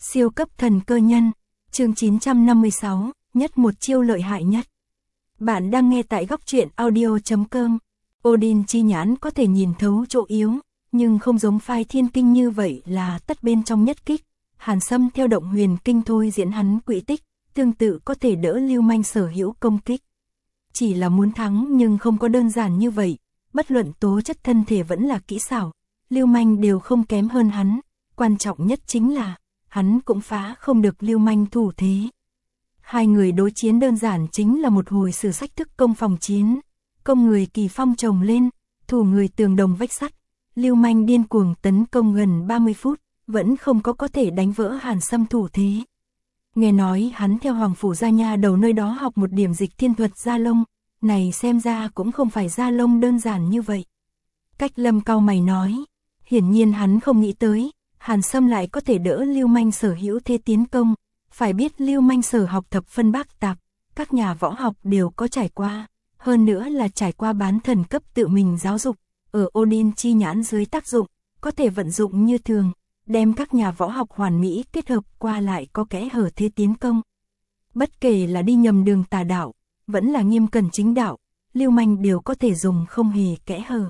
Siêu cấp thần cơ nhân, chương 956, nhất một chiêu lợi hại nhất. Bạn đang nghe tại góc truyện audio.com. Odin chi nhãn có thể nhìn thấu chỗ yếu, nhưng không giống phai thiên kinh như vậy là tất bên trong nhất kích. Hàn Sâm theo động huyền kinh thôi diễn hắn quỹ tích, tương tự có thể đỡ Lưu Manh sở hữu công kích. Chỉ là muốn thắng nhưng không có đơn giản như vậy, bất luận tố chất thân thể vẫn là kỹ xảo, Lưu Manh đều không kém hơn hắn, quan trọng nhất chính là hắn cũng phá không được Lưu Manh thủ thế. Hai người đối chiến đơn giản chính là một hồi sử sách thức công phòng chiến, công người kỳ phong chồng lên, thủ người tường đồng vách sắt. Lưu Manh điên cuồng tấn công gần 30 phút, vẫn không có thể đánh vỡ Hàn Sâm thủ thế. Nghe nói hắn theo Hoàng Phủ Gia Nha đầu nơi đó học một điểm dịch thiên thuật da lông, này xem ra cũng không phải da lông đơn giản như vậy. Cách Lâm cau mày nói, hiển nhiên hắn không nghĩ tới, Hàn Sâm lại có thể đỡ Lưu Manh sở hữu thế tiến công. Phải biết Lưu Manh sở học thập phân bát tạp, các nhà võ học đều có trải qua, hơn nữa là trải qua bán thần cấp tự mình giáo dục, ở Odin chi nhãn dưới tác dụng, có thể vận dụng như thường, đem các nhà võ học hoàn mỹ kết hợp qua lại có kẽ hở thế tiến công. Bất kể là đi nhầm đường tà đạo, vẫn là nghiêm cẩn chính đạo, Lưu Manh đều có thể dùng không hề kẽ hở.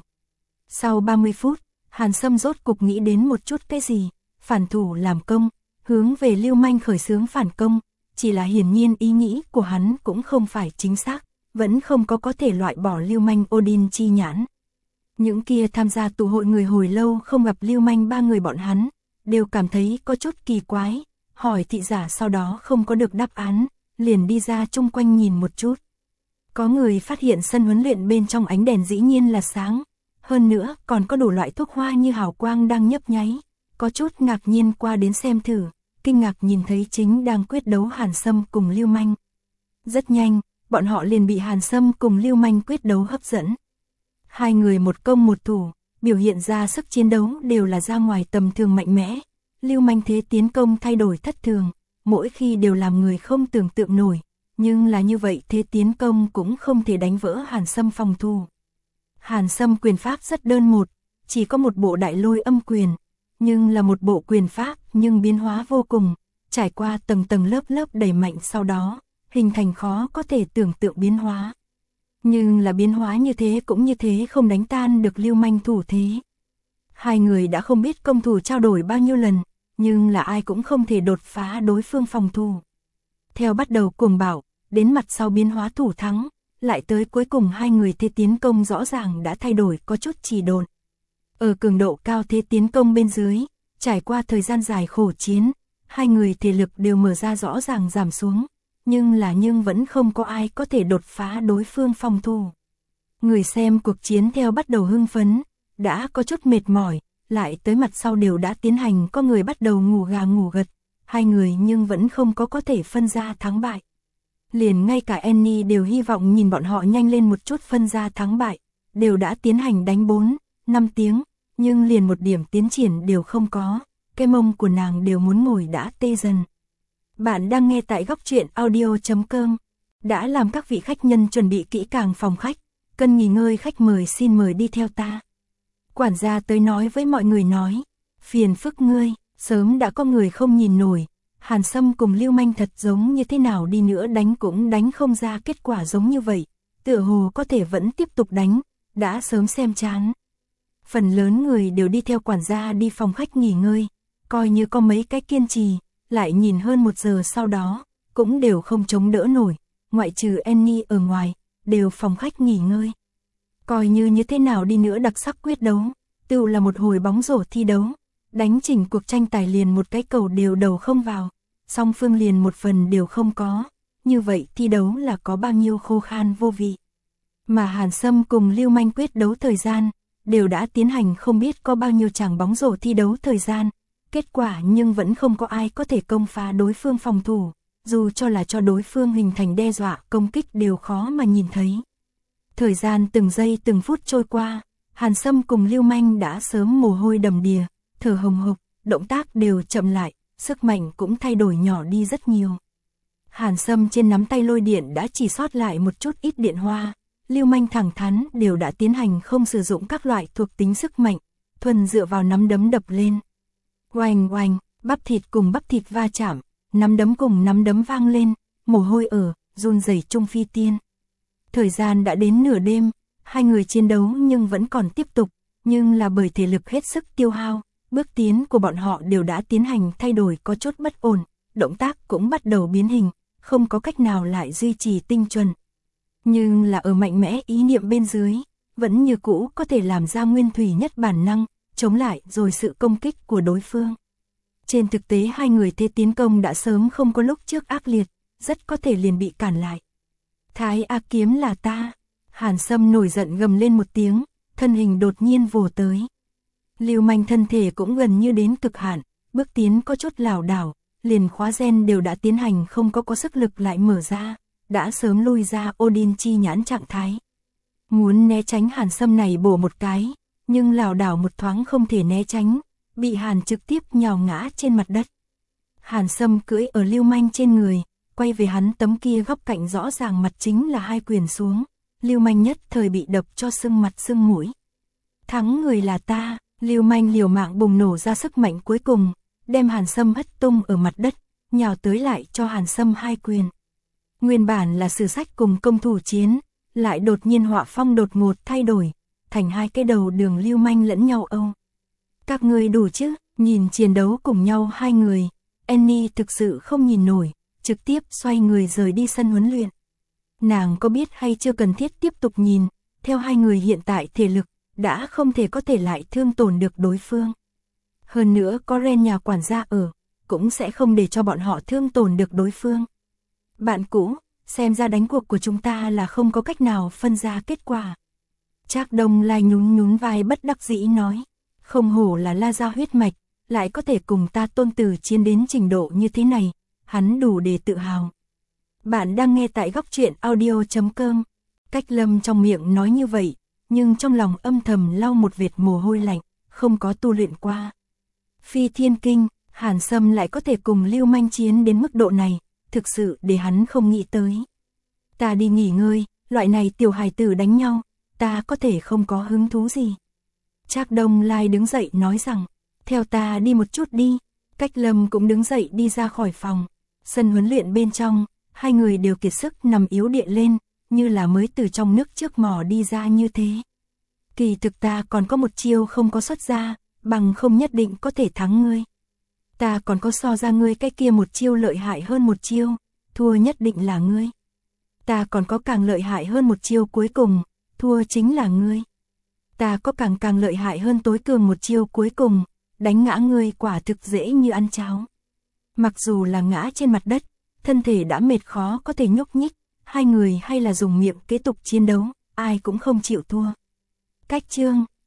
Sau 30 phút, Hàn Sâm rốt cục nghĩ đến một chút cái gì, phản thủ làm công, hướng về Lưu Manh khởi xướng phản công, chỉ là hiển nhiên ý nghĩ của hắn cũng không phải chính xác, vẫn không có thể loại bỏ Lưu Manh Odin chi nhãn. Những kia tham gia tụ hội người hồi lâu không gặp Lưu Manh ba người bọn hắn, đều cảm thấy có chút kỳ quái, hỏi thị giả sau đó không có được đáp án, liền đi ra chung quanh nhìn một chút. Có người phát hiện sân huấn luyện bên trong ánh đèn dĩ nhiên là sáng, hơn nữa còn có đủ loại thuốc hoa như hào quang đang nhấp nháy, có chút ngạc nhiên qua đến xem thử, kinh ngạc nhìn thấy chính đang quyết đấu Hàn Sâm cùng Lưu Manh. Rất nhanh, bọn họ liền bị Hàn Sâm cùng Lưu Manh quyết đấu hấp dẫn. Hai người một công một thủ, biểu hiện ra sức chiến đấu đều là ra ngoài tầm thường mạnh mẽ. Lưu Manh thế tiến công thay đổi thất thường, mỗi khi đều làm người không tưởng tượng nổi, nhưng là như vậy thế tiến công cũng không thể đánh vỡ Hàn Sâm phòng thủ. Hàn Sâm quyền pháp rất đơn một, chỉ có một bộ đại lôi âm quyền, nhưng là một bộ quyền pháp nhưng biến hóa vô cùng, trải qua tầng tầng lớp lớp đẩy mạnh sau đó, hình thành khó có thể tưởng tượng biến hóa. Nhưng là biến hóa như thế cũng như thế không đánh tan được Lưu Manh thủ thế. Hai người đã không biết công thủ trao đổi bao nhiêu lần, nhưng là ai cũng không thể đột phá đối phương phòng thủ. Theo bắt đầu cuồng bạo, đến mặt sau biến hóa thủ thắng, lại tới cuối cùng hai người thế tiến công rõ ràng đã thay đổi có chút trì độn. Ở cường độ cao thế tiến công bên dưới, trải qua thời gian dài khổ chiến, hai người thể lực đều mở ra rõ ràng giảm xuống, nhưng vẫn không có ai có thể đột phá đối phương phòng thủ. Người xem cuộc chiến theo bắt đầu hưng phấn, đã có chút mệt mỏi, lại tới mặt sau đều đã tiến hành có người bắt đầu ngủ gà ngủ gật, hai người nhưng vẫn không có thể phân ra thắng bại. Liền ngay cả Annie đều hy vọng nhìn bọn họ nhanh lên một chút phân ra thắng bại, đều đã tiến hành đánh 4-5 tiếng, nhưng liền một điểm tiến triển đều không có, cái mông của nàng đều muốn ngồi đã tê dần. Bạn đang nghe tại góc truyện audio.com, đã làm các vị khách nhân chuẩn bị kỹ càng phòng khách, cần nghỉ ngơi khách mời xin mời đi theo ta. Quản gia tới nói với mọi người nói, phiền phức ngươi, sớm đã có người không nhìn nổi, Hàn Sâm cùng Lưu Manh thật giống như thế nào đi nữa đánh cũng đánh không ra kết quả giống như vậy, tựa hồ có thể vẫn tiếp tục đánh, đã sớm xem chán. Phần lớn người đều đi theo quản gia đi phòng khách nghỉ ngơi, coi như có mấy cái kiên trì, lại nhìn hơn 1 giờ sau đó, cũng đều không chống đỡ nổi, ngoại trừ Annie ở ngoài, đều phòng khách nghỉ ngơi. Coi như thế nào đi nữa đặc sắc quyết đấu, tự là một hồi bóng rổ thi đấu, đánh chỉnh cuộc tranh tài liền một cái cầu đều đầu không vào, song phương liền một phần đều không có, như vậy thi đấu là có bao nhiêu khô khan vô vị. Mà Hàn Sâm cùng Lưu Manh quyết đấu thời gian, đều đã tiến hành không biết có bao nhiêu chàng bóng rổ thi đấu thời gian, kết quả nhưng vẫn không có ai có thể công phá đối phương phòng thủ, dù cho là cho đối phương hình thành đe dọa công kích đều khó mà nhìn thấy. Thời gian từng giây từng phút trôi qua, Hàn Sâm cùng Lưu Manh đã sớm mồ hôi đầm đìa, thở hồng hộc, động tác đều chậm lại, sức mạnh cũng thay đổi nhỏ đi rất nhiều. Hàn Sâm trên nắm tay lôi điện đã chỉ sót lại một chút ít điện hoa, Lưu Manh thẳng thắn đều đã tiến hành không sử dụng các loại thuộc tính sức mạnh, thuần dựa vào nắm đấm đập lên. Oanh oanh, Bắp thịt cùng bắp thịt va chạm, nắm đấm cùng nắm đấm vang lên, mồ hôi run rẩy chung phi tiên. Thời gian đã đến nửa đêm, hai người chiến đấu nhưng vẫn còn tiếp tục, nhưng là bởi thể lực hết sức tiêu hao, bước tiến của bọn họ đều đã tiến hành thay đổi có chút bất ổn, động tác cũng bắt đầu biến hình, không có cách nào lại duy trì tinh chuẩn. Nhưng là ở mạnh mẽ ý niệm bên dưới, vẫn như cũ có thể làm ra nguyên thủy nhất bản năng, chống lại rồi sự công kích của đối phương. Trên thực tế hai người thế tiến công đã sớm không có lúc trước ác liệt, rất có thể liền bị cản lại. Thái A kiếm là ta. Hàn Sâm nổi giận gầm lên một tiếng, thân hình đột nhiên vồ tới. Lưu Manh thân thể cũng gần như đến cực hạn, bước tiến có chút lảo đảo, liền khóa gen đều đã tiến hành không có sức lực lại mở ra, đã sớm lui ra Odin chi nhãn trạng thái. Muốn né tránh Hàn Sâm này bổ một cái, nhưng lảo đảo một thoáng không thể né tránh, bị Hàn trực tiếp nhào ngã trên mặt đất. Hàn Sâm cưỡi ở Lưu Manh trên người, quay về hắn tấm kia góc cạnh rõ ràng mặt chính là hai quyền xuống, Lưu Manh nhất thời bị đập cho sưng mặt sưng mũi. Thắng người là ta, Lưu Manh liều mạng bùng nổ ra sức mạnh cuối cùng, đem Hàn Sâm hất tung ở mặt đất, nhào tới lại cho Hàn Sâm hai quyền. Nguyên bản là sử sách cùng công thủ chiến, lại đột nhiên họa phong đột ngột thay đổi, thành hai cái đầu đường Lưu Manh lẫn nhau âu. Các người đủ chứ, nhìn chiến đấu cùng nhau hai người, Annie thực sự không nhìn nổi, trực tiếp xoay người rời đi sân huấn luyện. Nàng có biết hay chưa cần thiết tiếp tục nhìn, theo hai người hiện tại thể lực, đã không thể có thể lại thương tổn được đối phương. Hơn nữa có Ren nhà quản gia ở, cũng sẽ không để cho bọn họ thương tổn được đối phương. Bạn cũ, xem ra đánh cuộc của chúng ta là không có cách nào phân ra kết quả. Trác Đông Lai nhún nhún vai bất đắc dĩ nói, không hổ là La gia huyết mạch, lại có thể cùng ta Tôn Tử chiến đến trình độ như thế này, hắn đủ để tự hào. Bạn đang nghe tại góc truyện audio.com. Cách Lâm trong miệng nói như vậy, nhưng trong lòng âm thầm lau một vệt mồ hôi lạnh, không có tu luyện qua. Phi Thiên Kinh, Hàn Sâm lại có thể cùng Lưu Manh chiến đến mức độ này, thực sự để hắn không nghĩ tới. Ta đi nghỉ ngơi, loại này tiểu hài tử đánh nhau, ta có thể không có hứng thú gì. Trác Đông Lai đứng dậy nói rằng, theo ta đi một chút đi. Cách Lâm cũng đứng dậy đi ra khỏi phòng. Sân huấn luyện bên trong, hai người đều kiệt sức nằm yếu điện lên, như là mới từ trong nước trước mỏ đi ra như thế. Kỳ thực ta còn có một chiêu không có xuất ra, bằng không nhất định có thể thắng ngươi. Ta còn có so ra ngươi cái kia một chiêu lợi hại hơn một chiêu, thua nhất định là ngươi. Ta còn có càng lợi hại hơn một chiêu cuối cùng, thua chính là ngươi. Ta có càng lợi hại hơn tối cường một chiêu cuối cùng, đánh ngã ngươi quả thực dễ như ăn cháo. Mặc dù là ngã trên mặt đất, thân thể đã mệt khó có thể nhúc nhích, hai người hay là dùng miệng kế tục chiến đấu, ai cũng không chịu thua. Cách chương